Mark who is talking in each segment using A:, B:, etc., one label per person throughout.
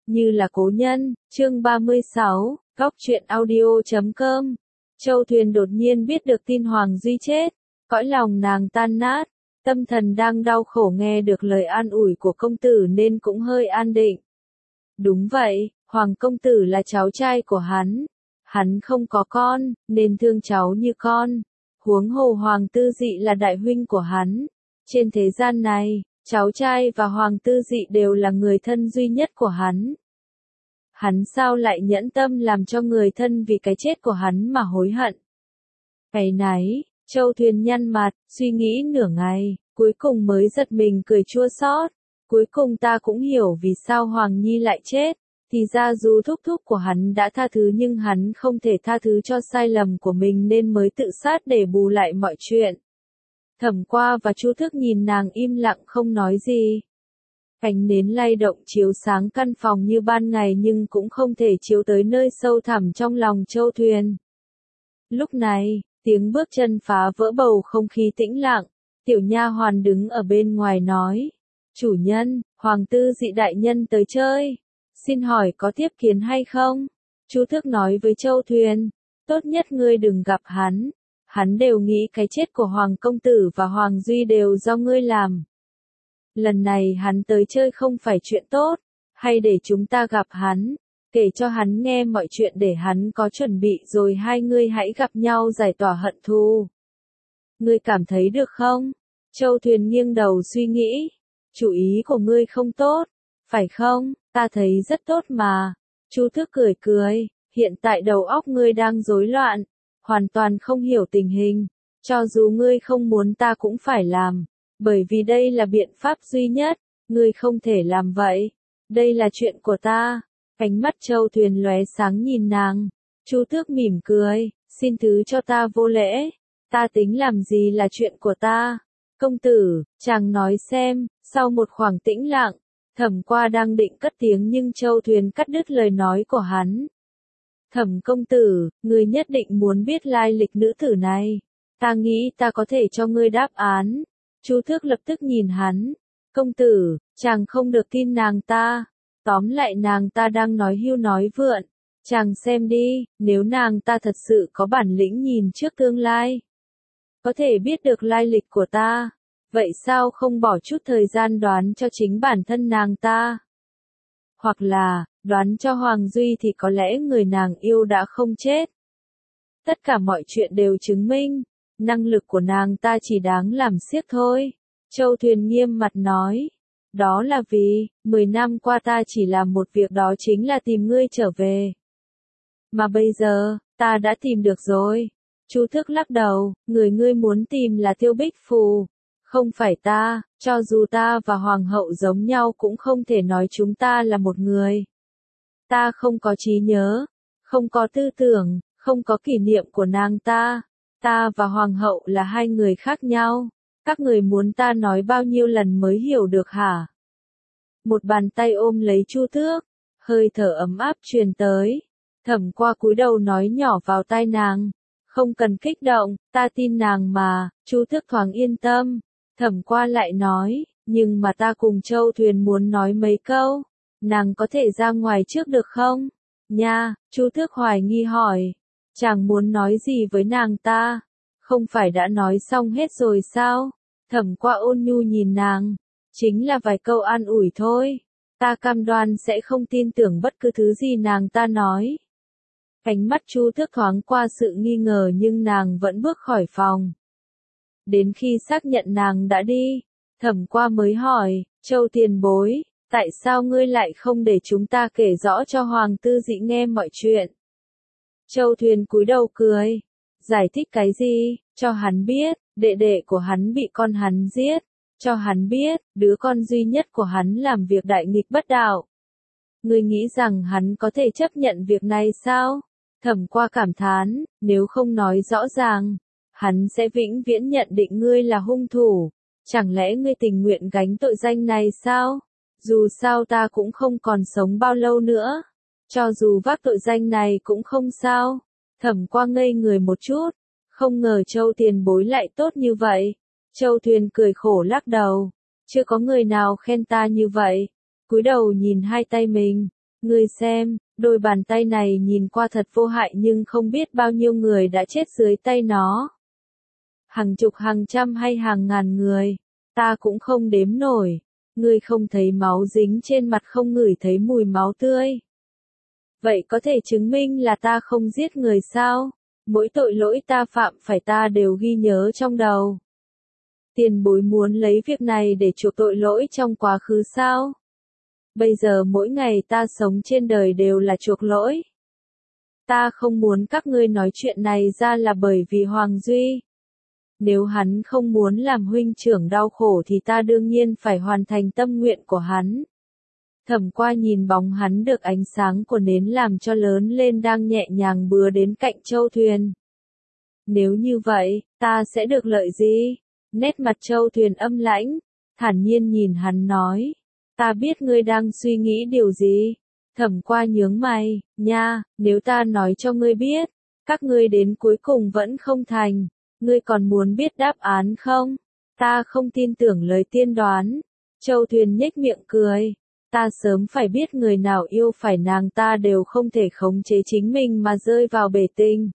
A: Như là cố nhân, chương 36, góc truyện audio.com. Châu Thuyền đột nhiên biết được tin Hoàng Duy chết, cõi lòng nàng tan nát, tâm thần đang đau khổ nghe được lời an ủi của công tử nên cũng hơi an định. Đúng vậy, Hoàng công tử là cháu trai của hắn không có con, nên thương cháu như con. Huống hồ Hoàng Tư Dị là đại huynh của hắn. Trên thế gian này, cháu trai và Hoàng Tư Dị đều là người thân duy nhất của hắn. Hắn sao lại nhẫn tâm làm cho người thân vì cái chết của hắn mà hối hận? Cái náy, Châu Thuyền nhăn mặt, suy nghĩ nửa ngày, cuối cùng mới giật mình cười chua xót. Cuối cùng ta cũng hiểu vì sao Hoàng Nhi lại chết. Thì ra dù thúc thúc của hắn đã tha thứ nhưng hắn không thể tha thứ cho sai lầm của mình nên mới tự sát để bù lại mọi chuyện. Thẩm Qua và Chu Thức nhìn nàng im lặng không nói gì. Ánh nến lay động chiếu sáng căn phòng như ban ngày nhưng cũng không thể chiếu tới nơi sâu thẳm trong lòng Châu Thuyền. Lúc này, tiếng bước chân phá vỡ bầu không khí tĩnh lặng, tiểu nha hoàn đứng ở bên ngoài nói. Chủ nhân, Hoàng Tư Dị đại nhân tới chơi. Xin hỏi có tiếp kiến hay không? Chu Thức nói với Châu Thuyền, tốt nhất ngươi đừng gặp hắn. Hắn đều nghĩ cái chết của Hoàng công tử và Hoàng Duy đều do ngươi làm. Lần này hắn tới chơi không phải chuyện tốt, hay để chúng ta gặp hắn, kể cho hắn nghe mọi chuyện để hắn có chuẩn bị rồi hai ngươi hãy gặp nhau giải tỏa hận thù. Ngươi cảm thấy được không? Châu Thuyền nghiêng đầu suy nghĩ. Chủ ý của ngươi không tốt, phải không? Ta thấy rất tốt mà. Chu Thức cười cười, hiện tại đầu óc ngươi đang rối loạn, hoàn toàn không hiểu tình hình. Cho dù ngươi không muốn ta cũng phải làm, bởi vì đây là biện pháp duy nhất, ngươi không thể làm vậy. Đây là chuyện của ta. Ánh mắt Châu Thuyền lóe sáng nhìn nàng. Chu Thức mỉm cười, xin thứ cho ta vô lễ. Ta tính làm gì là chuyện của ta. Công tử, chàng nói xem. Sau một khoảng tĩnh lặng, Thẩm Qua đang định cất tiếng nhưng Châu Thuyền cắt đứt lời nói của hắn. Thẩm công tử, ngươi nhất định muốn biết lai lịch nữ tử này. Ta nghĩ ta có thể cho ngươi đáp án. Chu Thức lập tức nhìn hắn. Công tử, chàng không được tin nàng ta. Tóm lại nàng ta đang nói hưu nói vượn. Chàng xem đi, nếu nàng ta thật sự có bản lĩnh nhìn trước tương lai, có thể biết được lai lịch của ta. Vậy sao không bỏ chút thời gian đoán cho chính bản thân nàng ta? Hoặc là, đoán cho Hoàng Duy thì có lẽ người nàng yêu đã không chết. Tất cả mọi chuyện đều chứng minh, năng lực của nàng ta chỉ đáng làm xiếc thôi. Châu Thuyền nghiêm mặt nói. Đó là vì, 10 năm qua ta chỉ làm một việc đó chính là tìm ngươi trở về. Mà bây giờ, ta đã tìm được rồi. Chu Thức lắc đầu, người ngươi muốn tìm là Tiêu Bích Phù. Không phải ta, cho dù ta và Hoàng hậu giống nhau cũng không thể nói chúng ta là một người. Ta không có trí nhớ, không có tư tưởng, không có kỷ niệm của nàng ta. Ta và Hoàng hậu là hai người khác nhau. Các người muốn ta nói bao nhiêu lần mới hiểu được hả? Một bàn tay ôm lấy Chu Thức, hơi thở ấm áp truyền tới. Thẩm Qua cúi đầu nói nhỏ vào tai nàng. Không cần kích động, ta tin nàng mà. Chu Thức thoáng yên tâm. Thẩm Qua lại nói, nhưng mà ta cùng Châu Thuyền muốn nói mấy câu. Nàng có thể ra ngoài trước được không? Nha, Chu Thức hoài nghi hỏi. Chàng muốn nói gì với nàng ta? Không phải đã nói xong hết rồi sao? Thẩm Qua ôn nhu nhìn nàng. Chính là vài câu an ủi thôi. Ta cam đoan sẽ không tin tưởng bất cứ thứ gì nàng ta nói. Ánh mắt Chu Thức thoáng qua sự nghi ngờ nhưng nàng vẫn bước khỏi phòng. Đến khi xác nhận nàng đã đi, Thẩm Qua mới hỏi, Châu tiền bối, tại sao ngươi lại không để chúng ta kể rõ cho Hoàng Tư Dị nghe mọi chuyện? Châu Thuyền cúi đầu cười, giải thích cái gì, cho hắn biết, đệ đệ của hắn bị con hắn giết, cho hắn biết, đứa con duy nhất của hắn làm việc đại nghịch bất đạo. Ngươi nghĩ rằng hắn có thể chấp nhận việc này sao? Thẩm Qua cảm thán, nếu không nói rõ ràng, hắn sẽ vĩnh viễn nhận định ngươi là hung thủ. Chẳng lẽ ngươi tình nguyện gánh tội danh này sao? Dù sao ta cũng không còn sống bao lâu nữa. Cho dù vác tội danh này cũng không sao. Thẩm Qua ngây người một chút. Không ngờ Châu tiền bối lại tốt như vậy. Châu Thuyền cười khổ lắc đầu. Chưa có người nào khen ta như vậy. Cúi đầu nhìn hai tay mình. Ngươi xem, đôi bàn tay này nhìn qua thật vô hại nhưng không biết bao nhiêu người đã chết dưới tay nó. Hàng chục hàng trăm hay hàng ngàn người, ta cũng không đếm nổi. Ngươi không thấy máu dính trên mặt, không ngửi thấy mùi máu tươi. Vậy có thể chứng minh là ta không giết người sao? Mỗi tội lỗi ta phạm phải ta đều ghi nhớ trong đầu. Tiền bối muốn lấy việc này để chuộc tội lỗi trong quá khứ sao? Bây giờ mỗi ngày ta sống trên đời đều là chuộc lỗi. Ta không muốn các ngươi nói chuyện này ra là bởi vì Hoàng Duy. Nếu hắn không muốn làm huynh trưởng đau khổ thì ta đương nhiên phải hoàn thành tâm nguyện của hắn. Thẩm Qua nhìn bóng hắn được ánh sáng của nến làm cho lớn lên đang nhẹ nhàng bứa đến cạnh Châu Thuyền. Nếu như vậy, ta sẽ được lợi gì? Nét mặt Châu Thuyền âm lãnh, thản nhiên nhìn hắn nói. Ta biết ngươi đang suy nghĩ điều gì. Thẩm Qua nhướng mày, nha, nếu ta nói cho ngươi biết, các ngươi đến cuối cùng vẫn không thành, ngươi còn muốn biết đáp án không? Ta không tin tưởng lời tiên đoán. Châu Thuyền nhếch miệng cười. Ta sớm phải biết người nào yêu phải nàng ta đều không thể khống chế chính mình mà rơi vào bể tình.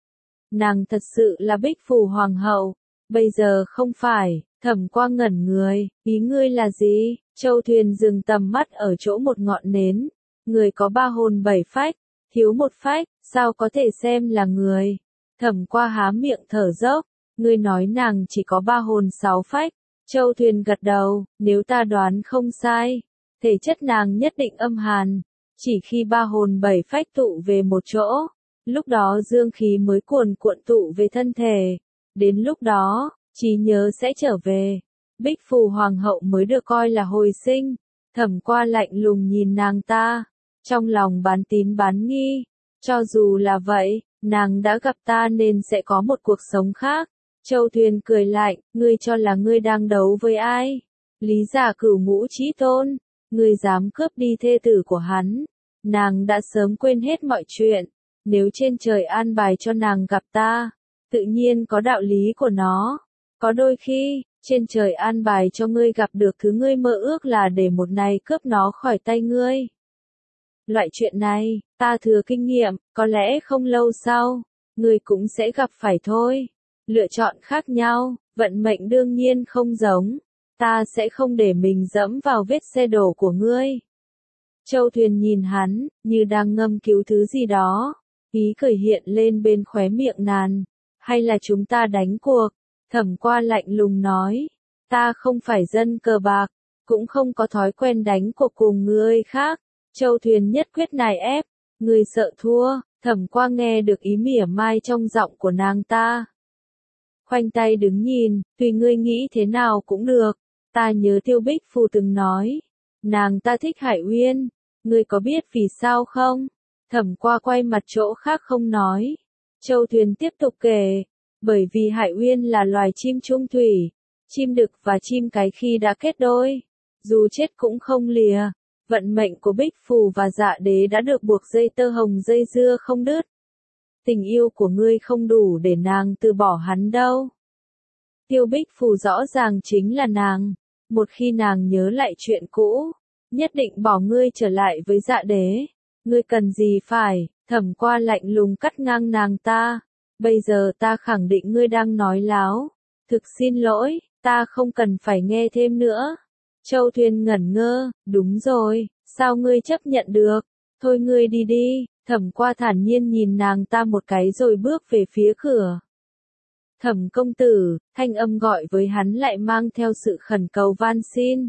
A: Nàng thật sự là Bích Phù Hoàng hậu, bây giờ không phải. Thẩm Qua ngẩn người, ý ngươi là gì? Châu Thuyền dừng tầm mắt ở chỗ một ngọn nến. Người có 3 hồn 7 phách, thiếu một phách, sao có thể xem là người? Thẩm Qua há miệng thở dốc, ngươi nói nàng chỉ có 3 hồn 6 phách. Châu Thuyền gật đầu, nếu ta đoán không sai, thể chất nàng nhất định âm hàn, chỉ khi 3 hồn 7 phách tụ về một chỗ, lúc đó dương khí mới cuồn cuộn tụ về thân thể, đến lúc đó, trí nhớ sẽ trở về, Bích Phù Hoàng hậu mới được coi là hồi sinh. Thẩm Qua lạnh lùng nhìn nàng ta, trong lòng bán tín bán nghi, cho dù là vậy, nàng đã gặp ta nên sẽ có một cuộc sống khác. Châu Thuyền cười lạnh, ngươi cho là ngươi đang đấu với ai? Lý Giả Cửu Ngũ Chí Tôn, ngươi dám cướp đi thê tử của hắn. Nàng đã sớm quên hết mọi chuyện, nếu trên trời an bài cho nàng gặp ta, tự nhiên có đạo lý của nó. Có đôi khi, trên trời an bài cho ngươi gặp được thứ ngươi mơ ước là để một ngày cướp nó khỏi tay ngươi. Loại chuyện này, ta thừa kinh nghiệm, có lẽ không lâu sau, ngươi cũng sẽ gặp phải thôi. Lựa chọn khác nhau, vận mệnh đương nhiên không giống. Ta sẽ không để mình dẫm vào vết xe đổ của ngươi. Châu Thuyền nhìn hắn, như đang ngâm cứu thứ gì đó. Ý cười hiện lên bên khóe miệng nàng. Hay là chúng ta đánh cuộc? Thẩm Qua lạnh lùng nói. Ta không phải dân cờ bạc, cũng không có thói quen đánh cuộc cùng người khác. Châu Thuyền nhất quyết nài ép. Người sợ thua. Thẩm Qua nghe được ý mỉa mai trong giọng của nàng ta. Khoanh tay đứng nhìn, tùy ngươi nghĩ thế nào cũng được. Ta nhớ Tiêu Bích Phù từng nói, nàng ta thích Hải Uyên, ngươi có biết vì sao không? Thẩm Qua quay mặt chỗ khác không nói. Châu Thuyền tiếp tục kể, bởi vì Hải Uyên là loài chim trung thủy, chim đực và chim cái khi đã kết đôi, dù chết cũng không lìa. Vận mệnh của Bích Phù và Dạ Đế đã được buộc dây tơ hồng dây dưa không đứt. Tình yêu của ngươi không đủ để nàng từ bỏ hắn đâu. Tiêu Bích Phù rõ ràng chính là nàng. Một khi nàng nhớ lại chuyện cũ, nhất định bỏ ngươi trở lại với Dạ Đế. Ngươi cần gì phải? Thẩm Qua lạnh lùng cắt ngang nàng ta. Bây giờ ta khẳng định ngươi đang nói láo. Thực xin lỗi, ta không cần phải nghe thêm nữa. Châu Thuyền ngẩn ngơ, đúng rồi, sao ngươi chấp nhận được? Thôi ngươi đi đi. Thẩm Qua thản nhiên nhìn nàng ta một cái rồi bước về phía cửa. Thẩm công tử, thanh âm gọi với hắn lại mang theo sự khẩn cầu van xin.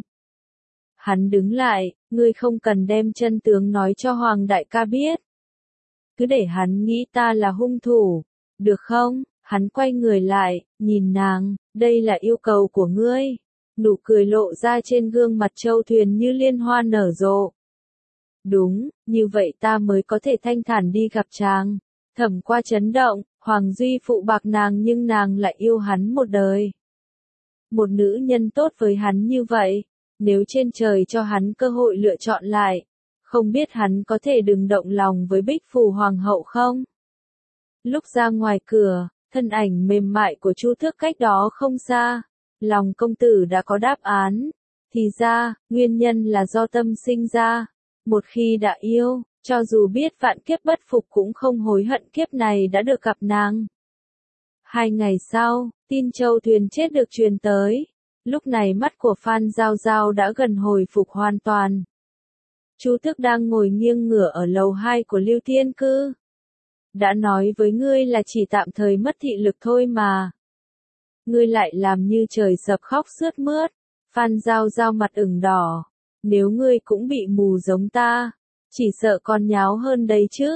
A: Hắn đứng lại, ngươi không cần đem chân tướng nói cho Hoàng đại ca biết. Cứ để hắn nghĩ ta là hung thủ, được không? Hắn quay người lại, nhìn nàng, đây là yêu cầu của ngươi. Nụ cười lộ ra trên gương mặt Châu Thuyền như liên hoa nở rộ. Đúng, như vậy ta mới có thể thanh thản đi gặp chàng. Thẩm Qua chấn động, Hoàng Duy phụ bạc nàng nhưng nàng lại yêu hắn một đời. Một nữ nhân tốt với hắn như vậy, nếu trên trời cho hắn cơ hội lựa chọn lại, không biết hắn có thể đừng động lòng với Bích Phù Hoàng hậu không? Lúc ra ngoài cửa, thân ảnh mềm mại của Chu Thước cách đó không xa, lòng công tử đã có đáp án. Thì ra, nguyên nhân là do tâm sinh ra. Một khi đã yêu, cho dù biết vạn kiếp bất phục cũng không hối hận kiếp này đã được gặp nàng. 2 ngày sau, tin Châu Thuyền chết được truyền tới. Lúc này mắt của Phan Giao Giao đã gần hồi phục hoàn toàn. Chu Tước đang ngồi nghiêng ngửa ở lầu 2 của Lưu Thiên Cư. Đã nói với ngươi là chỉ tạm thời mất thị lực thôi mà. Ngươi lại làm như trời sập khóc sướt mướt. Phan Giao Giao mặt ửng đỏ. Nếu ngươi cũng bị mù giống ta, chỉ sợ còn nháo hơn đấy chứ.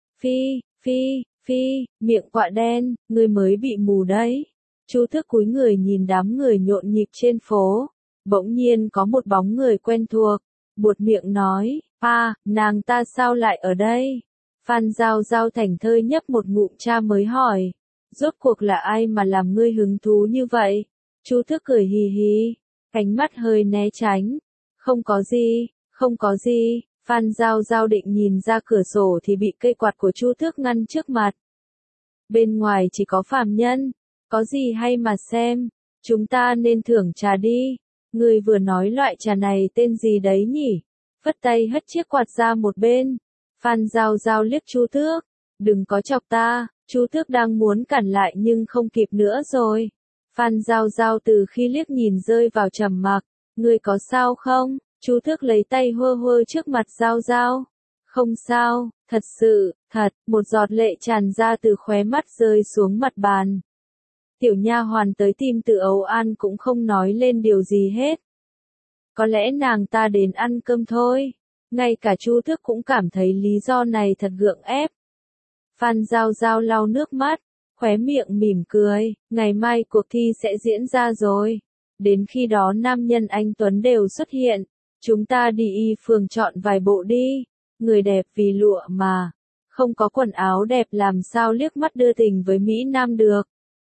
A: Phi, miệng quạ đen, ngươi mới bị mù đấy. Chu Tước cúi người nhìn đám người nhộn nhịp trên phố. Bỗng nhiên có một bóng người quen thuộc. Buột miệng nói, nàng ta sao lại ở đây? Phan Giao Giao thành thơi nhấp một ngụm trà mới hỏi. Rốt cuộc là ai mà làm ngươi hứng thú như vậy? Chu Tước cười hì hì, cánh mắt hơi né tránh. Không có gì. Phan Giao Giao định nhìn ra cửa sổ thì bị cây quạt của Chu Tước ngăn trước mặt. Bên ngoài chỉ có phàm nhân, có gì hay mà xem, chúng ta nên thưởng trà đi. Người vừa nói loại trà này tên gì đấy nhỉ? Phất tay hất chiếc quạt ra một bên. Phan Giao Giao liếc Chu Tước, đừng có chọc ta. Chu Tước đang muốn cản lại nhưng không kịp nữa rồi. Phan Giao Giao từ khi liếc nhìn rơi vào trầm mặc. Ngươi có sao không? Chu Tước lấy tay hơ hơ trước mặt Giao Giao. Không sao, thật sự, một giọt lệ tràn ra từ khóe mắt rơi xuống mặt bàn. Tiểu nha hoàn tới tìm Từ Âu An cũng không nói lên điều gì hết. Có lẽ nàng ta đến ăn cơm thôi. Ngay cả Chu Tước cũng cảm thấy lý do này thật gượng ép. Phan Giao Giao lau nước mắt, khóe miệng mỉm cười, ngày mai cuộc thi sẽ diễn ra rồi. Đến khi đó nam nhân anh Tuấn đều xuất hiện. Chúng ta đi y phường chọn vài bộ đi. Người đẹp vì lụa mà. Không có quần áo đẹp làm sao liếc mắt đưa tình với Mỹ Nam được.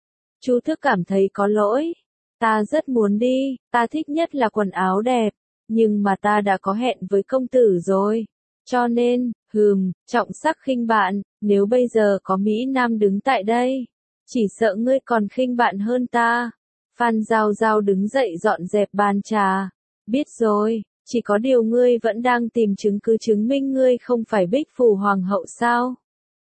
A: Chu Tước cảm thấy có lỗi. Ta rất muốn đi, ta thích nhất là quần áo đẹp. Nhưng mà ta đã có hẹn với công tử rồi. Cho nên, trọng sắc khinh bạn, nếu bây giờ có Mỹ Nam đứng tại đây. Chỉ sợ ngươi còn khinh bạn hơn ta. Phan Giao Giao đứng dậy dọn dẹp bàn trà. Biết rồi, chỉ có điều ngươi vẫn đang tìm chứng cứ chứng minh ngươi không phải Bích Phù Hoàng hậu sao?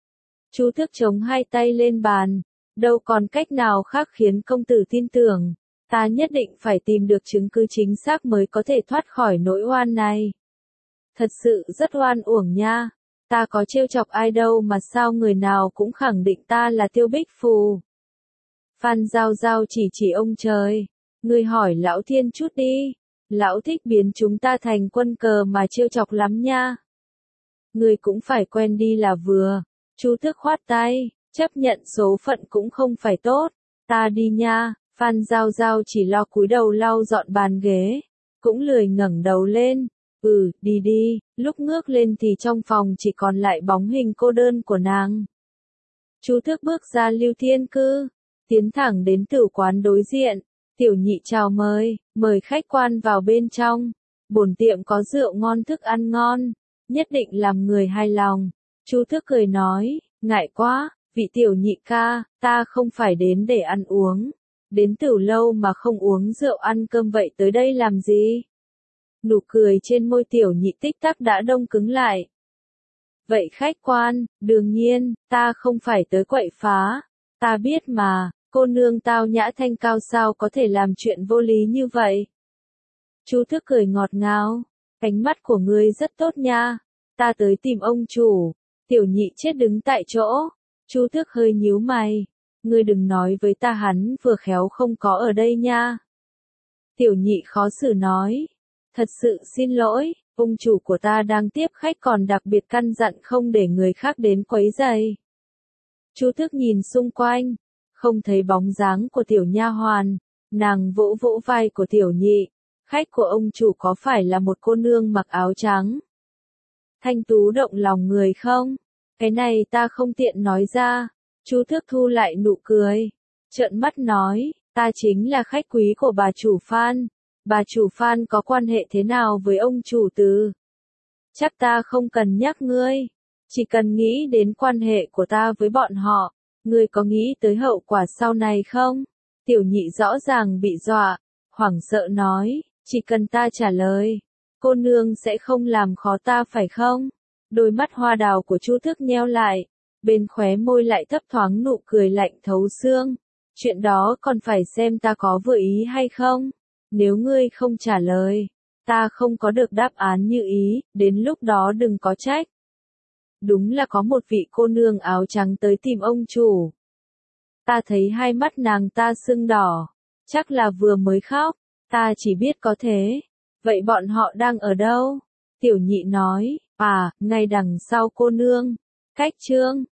A: Chu Tước chống hai tay lên bàn. Đâu còn cách nào khác khiến công tử tin tưởng. Ta nhất định phải tìm được chứng cứ chính xác mới có thể thoát khỏi nỗi oan này. Thật sự rất oan uổng nha. Ta có trêu chọc ai đâu mà sao người nào cũng khẳng định ta là Tiêu Bích Phù. Phan Giao Giao chỉ ông trời. Ngươi hỏi lão Thiên chút đi. Lão thích biến chúng ta thành quân cờ mà trêu chọc lắm nha. Ngươi cũng phải quen đi là vừa. Chu Tước khoát tay, chấp nhận số phận cũng không phải tốt. Ta đi nha. Phan Giao Giao chỉ lo cúi đầu lau dọn bàn ghế. Cũng lười ngẩng đầu lên. Đi. Lúc ngước lên thì trong phòng chỉ còn lại bóng hình cô đơn của nàng. Chu Tước bước ra Lưu Thiên Cư. Tiến thẳng đến tử quán đối diện. Tiểu nhị chào mời khách quan vào bên trong. Bổn tiệm có rượu ngon thức ăn ngon. Nhất định làm người hài lòng. Chu Tước cười nói, ngại quá, vị tiểu nhị ca, ta không phải đến để ăn uống. Đến từ lâu mà không uống rượu ăn cơm vậy tới đây làm gì? Nụ cười trên môi tiểu nhị tích tắc đã đông cứng lại. Vậy khách quan, đương nhiên, ta không phải tới quậy phá. Ta biết mà, cô nương tao nhã thanh cao sao có thể làm chuyện vô lý như vậy. Chu Tước cười ngọt ngào, cánh mắt của ngươi rất tốt nha. Ta tới tìm ông chủ. Tiểu nhị chết đứng tại chỗ. Chu Tước hơi nhíu mày. Ngươi đừng nói với ta hắn vừa khéo không có ở đây nha. Tiểu nhị khó xử nói. Thật sự xin lỗi, ông chủ của ta đang tiếp khách còn đặc biệt căn dặn không để người khác đến quấy rầy. Chu Tước nhìn xung quanh, không thấy bóng dáng của tiểu nha hoàn, nàng vỗ vỗ vai của tiểu nhị. Khách của ông chủ có phải là một cô nương mặc áo trắng? Thanh tú động lòng người không? Cái này ta không tiện nói ra. Chu Tước thu lại nụ cười, trợn mắt nói, ta chính là khách quý của bà chủ Phan. Bà chủ Phan có quan hệ thế nào với ông chủ Từ? Chắc ta không cần nhắc ngươi, chỉ cần nghĩ đến quan hệ của ta với bọn họ. Ngươi có nghĩ tới hậu quả sau này không? Tiểu nhị rõ ràng bị dọa, hoảng sợ nói, chỉ cần ta trả lời, Cô nương sẽ không làm khó ta phải không? Đôi mắt hoa đào của Chu Thức nheo lại, bên khóe môi lại thấp thoáng nụ cười lạnh thấu xương. Chuyện đó còn phải xem ta có vừa ý hay không? Nếu ngươi không trả lời, ta không có được đáp án như ý, đến lúc đó đừng có trách. Đúng là có một vị cô nương áo trắng tới tìm ông chủ. Ta thấy hai mắt nàng ta sưng đỏ, chắc là vừa mới khóc, ta chỉ biết có thế. Vậy bọn họ đang ở đâu? Tiểu nhị nói, ngay đằng sau cô nương, cách Trương